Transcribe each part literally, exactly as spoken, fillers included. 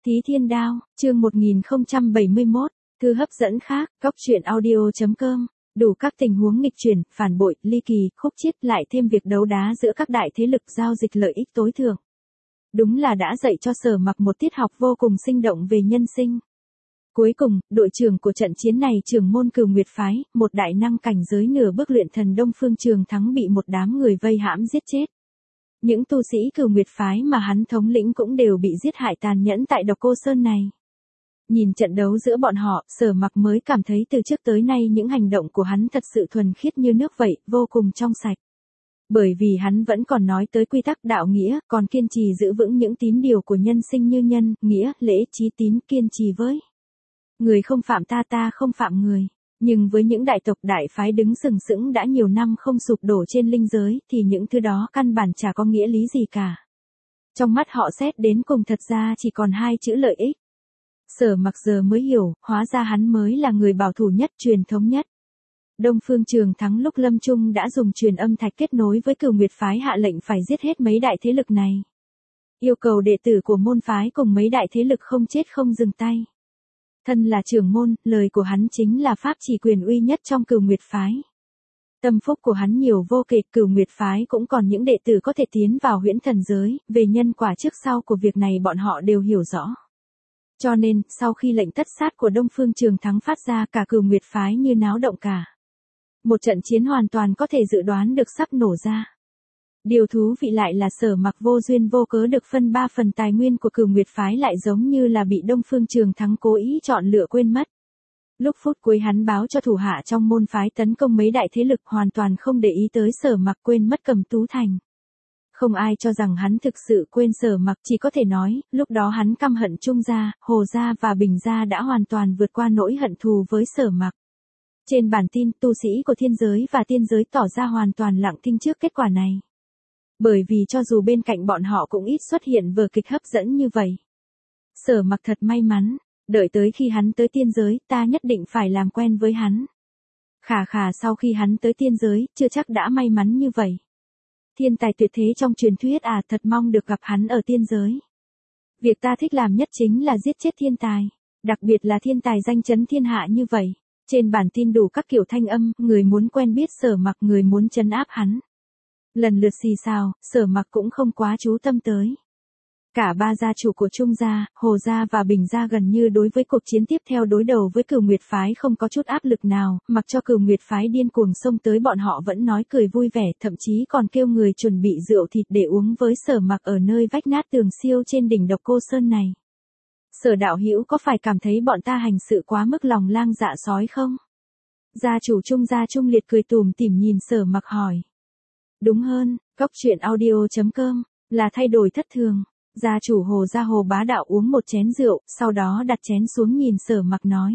Thí Thiên Đao, chương một nghìn không trăm bảy mươi mốt, thư hấp dẫn khác, góc truyện audio chấm com, đủ các tình huống nghịch chuyển, phản bội, ly kỳ, khúc chiết lại thêm việc đấu đá giữa các đại thế lực giao dịch lợi ích tối thượng. Đúng là đã dạy cho Sở Mặc một tiết học vô cùng sinh động về nhân sinh. Cuối cùng, đội trưởng của trận chiến này trưởng môn Cửu Nguyệt Phái, một đại năng cảnh giới nửa bước luyện thần Đông Phương Trường Thắng bị một đám người vây hãm giết chết. Những tu sĩ Cửu Nguyệt Phái mà hắn thống lĩnh cũng đều bị giết hại tàn nhẫn tại Độc Cô Sơn này. Nhìn trận đấu giữa bọn họ, Sở Mặc mới cảm thấy từ trước tới nay những hành động của hắn thật sự thuần khiết như nước vậy, vô cùng trong sạch. Bởi vì hắn vẫn còn nói tới quy tắc đạo nghĩa, còn kiên trì giữ vững những tín điều của nhân sinh như nhân, nghĩa, lễ, trí tín, kiên trì với người không phạm ta ta không phạm người. Nhưng với những đại tộc đại phái đứng sừng sững đã nhiều năm không sụp đổ trên linh giới thì những thứ đó căn bản chả có nghĩa lý gì cả. Trong mắt họ xét đến cùng thật ra chỉ còn hai chữ lợi ích. Sở Mặc giờ mới hiểu, hóa ra hắn mới là người bảo thủ nhất, truyền thống nhất. Đông Phương Trường Thắng lúc lâm chung đã dùng truyền âm thạch kết nối với Cửu Nguyệt Phái hạ lệnh phải giết hết mấy đại thế lực này. Yêu cầu đệ tử của môn phái cùng mấy đại thế lực không chết không dừng tay. Thân là trưởng môn, lời của hắn chính là pháp chỉ quyền uy nhất trong Cửu Nguyệt Phái. Tâm phúc của hắn nhiều vô kể, Cửu Nguyệt Phái cũng còn những đệ tử có thể tiến vào huyễn thần giới, về nhân quả trước sau của việc này bọn họ đều hiểu rõ. Cho nên, sau khi lệnh tất sát của Đông Phương Trường Thắng phát ra, cả Cửu Nguyệt Phái như náo động cả. Một trận chiến hoàn toàn có thể dự đoán được sắp nổ ra. Điều thú vị lại là Sở Mặc vô duyên vô cớ được phân ba phần tài nguyên của Cửu Nguyệt Phái lại giống như là bị Đông Phương Trường Thắng cố ý chọn lựa quên mất. Lúc phút cuối hắn báo cho thủ hạ trong môn phái tấn công mấy đại thế lực hoàn toàn không để ý tới Sở Mặc, quên mất Cẩm Tú Thành. Không ai cho rằng hắn thực sự quên Sở Mặc, chỉ có thể nói, lúc đó hắn căm hận Trung gia, Hồ gia và Bình gia đã hoàn toàn vượt qua nỗi hận thù với Sở Mặc. Trên bản tin, tu sĩ của thiên giới và tiên giới tỏ ra hoàn toàn lặng thinh trước kết quả này. Bởi vì cho dù bên cạnh bọn họ cũng ít xuất hiện vở kịch hấp dẫn như vậy. Sở Mặc thật may mắn, đợi tới khi hắn tới tiên giới, ta nhất định phải làm quen với hắn. Khà khà sau khi hắn tới tiên giới, chưa chắc đã may mắn như vậy. Thiên tài tuyệt thế trong truyền thuyết à, thật mong được gặp hắn ở tiên giới. Việc ta thích làm nhất chính là giết chết thiên tài, đặc biệt là thiên tài danh chấn thiên hạ như vậy. Trên bản tin đủ các kiểu thanh âm, người muốn quen biết Sở Mặc, người muốn trấn áp hắn. Lần lượt xì xào, Sở Mặc cũng không quá chú tâm tới. Cả ba gia chủ của Trung gia, Hồ gia và Bình gia gần như đối với cuộc chiến tiếp theo đối đầu với Cửu Nguyệt Phái không có chút áp lực nào, mặc cho Cửu Nguyệt Phái điên cuồng xông tới bọn họ vẫn nói cười vui vẻ, thậm chí còn kêu người chuẩn bị rượu thịt để uống với Sở Mặc ở nơi vách nát tường siêu trên đỉnh Độc Cô Sơn này. Sở đạo hữu có phải cảm thấy bọn ta hành sự quá mức lòng lang dạ sói không? Gia chủ Trung gia Trung Liệt cười tủm tỉm nhìn Sở Mặc hỏi. Đúng hơn, góc truyện audio chấm com, là thay đổi thất thường. Gia chủ Hồ gia Hồ Bá Đạo uống một chén rượu, sau đó đặt chén xuống nhìn Sở Mặc nói.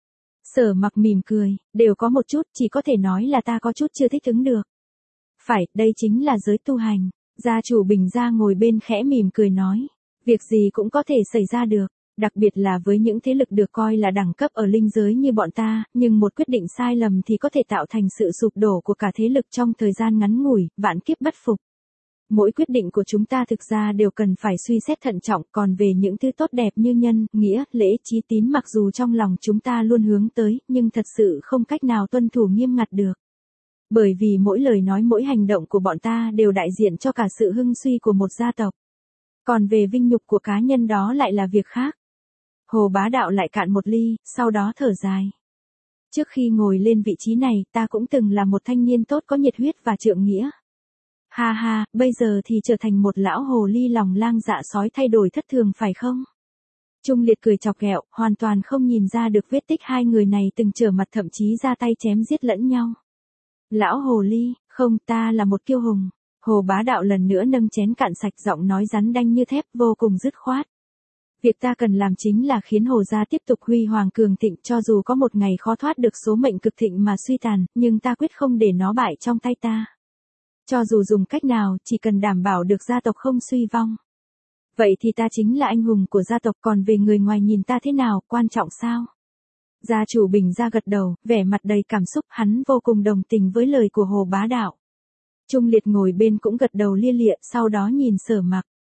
Sở Mặc mỉm cười, đều có một chút, chỉ có thể nói là ta có chút chưa thích ứng được. Phải, đây chính là giới tu hành. Gia chủ Bình gia ngồi bên khẽ mỉm cười nói. Việc gì cũng có thể xảy ra được. Đặc biệt là với những thế lực được coi là đẳng cấp ở linh giới như bọn ta, nhưng một quyết định sai lầm thì có thể tạo thành sự sụp đổ của cả thế lực trong thời gian ngắn ngủi, vạn kiếp bất phục. Mỗi quyết định của chúng ta thực ra đều cần phải suy xét thận trọng, còn về những thứ tốt đẹp như nhân, nghĩa, lễ, chí tín mặc dù trong lòng chúng ta luôn hướng tới, nhưng thật sự không cách nào tuân thủ nghiêm ngặt được. Bởi vì mỗi lời nói mỗi hành động của bọn ta đều đại diện cho cả sự hưng suy của một gia tộc. Còn về vinh nhục của cá nhân đó lại là việc khác. Hồ Bá Đạo lại cạn một ly, sau đó thở dài. Trước khi ngồi lên vị trí này, ta cũng từng là một thanh niên tốt có nhiệt huyết và trượng nghĩa. Ha ha, bây giờ thì trở thành một lão hồ ly lòng lang dạ sói thay đổi thất thường phải không? Trung Liệt cười chọc ghẹo, hoàn toàn không nhìn ra được vết tích hai người này từng trở mặt thậm chí ra tay chém giết lẫn nhau. Lão hồ ly, không, ta là một kiêu hùng. Hồ Bá Đạo lần nữa nâng chén cạn sạch, giọng nói rắn đanh như thép, vô cùng dứt khoát. Việc ta cần làm chính là khiến Hồ gia tiếp tục huy hoàng cường thịnh, cho dù có một ngày khó thoát được số mệnh cực thịnh mà suy tàn, nhưng ta quyết không để nó bại trong tay ta. Cho dù dùng cách nào, chỉ cần đảm bảo được gia tộc không suy vong. Vậy thì ta chính là anh hùng của gia tộc, còn về người ngoài nhìn ta thế nào, quan trọng sao? Gia chủ Bình gia gật đầu, vẻ mặt đầy cảm xúc, hắn vô cùng đồng tình với lời của Hồ Bá Đạo. Trung Liệt ngồi bên cũng gật đầu lia lịa, sau đó nhìn Sở Mặc.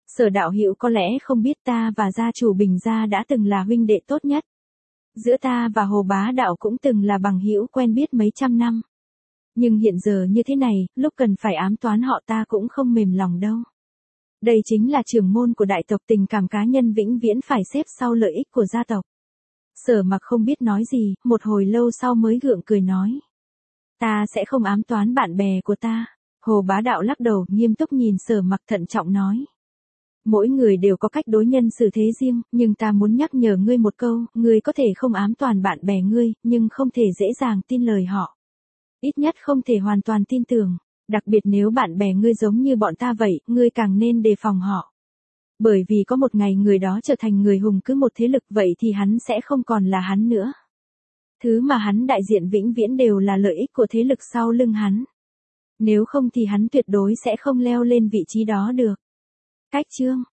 Sở đạo hữu có lẽ không biết ta và gia chủ Bình gia đã từng là huynh đệ tốt nhất. Giữa ta và Hồ Bá Đạo cũng từng là bằng hữu quen biết mấy trăm năm. Nhưng hiện giờ như thế này, lúc cần phải ám toán họ ta cũng không mềm lòng đâu. Đây chính là trưởng môn của đại tộc, tình cảm cá nhân vĩnh viễn phải xếp sau lợi ích của gia tộc. Sở Mặc không biết nói gì, một hồi lâu sau mới gượng cười nói. Ta sẽ không ám toán bạn bè của ta. Hồ Bá Đạo lắc đầu, nghiêm túc nhìn Sở Mặc, thận trọng nói. Mỗi người đều có cách đối nhân xử thế riêng, nhưng ta muốn nhắc nhở ngươi một câu, ngươi có thể không ám toàn bạn bè ngươi, nhưng không thể dễ dàng tin lời họ. Ít nhất không thể hoàn toàn tin tưởng, đặc biệt nếu bạn bè ngươi giống như bọn ta vậy, ngươi càng nên đề phòng họ. Bởi vì có một ngày người đó trở thành người hùng cứ một thế lực vậy thì hắn sẽ không còn là hắn nữa. Thứ mà hắn đại diện vĩnh viễn đều là lợi ích của thế lực sau lưng hắn. Nếu không thì hắn tuyệt đối sẽ không leo lên vị trí đó được. Cách chương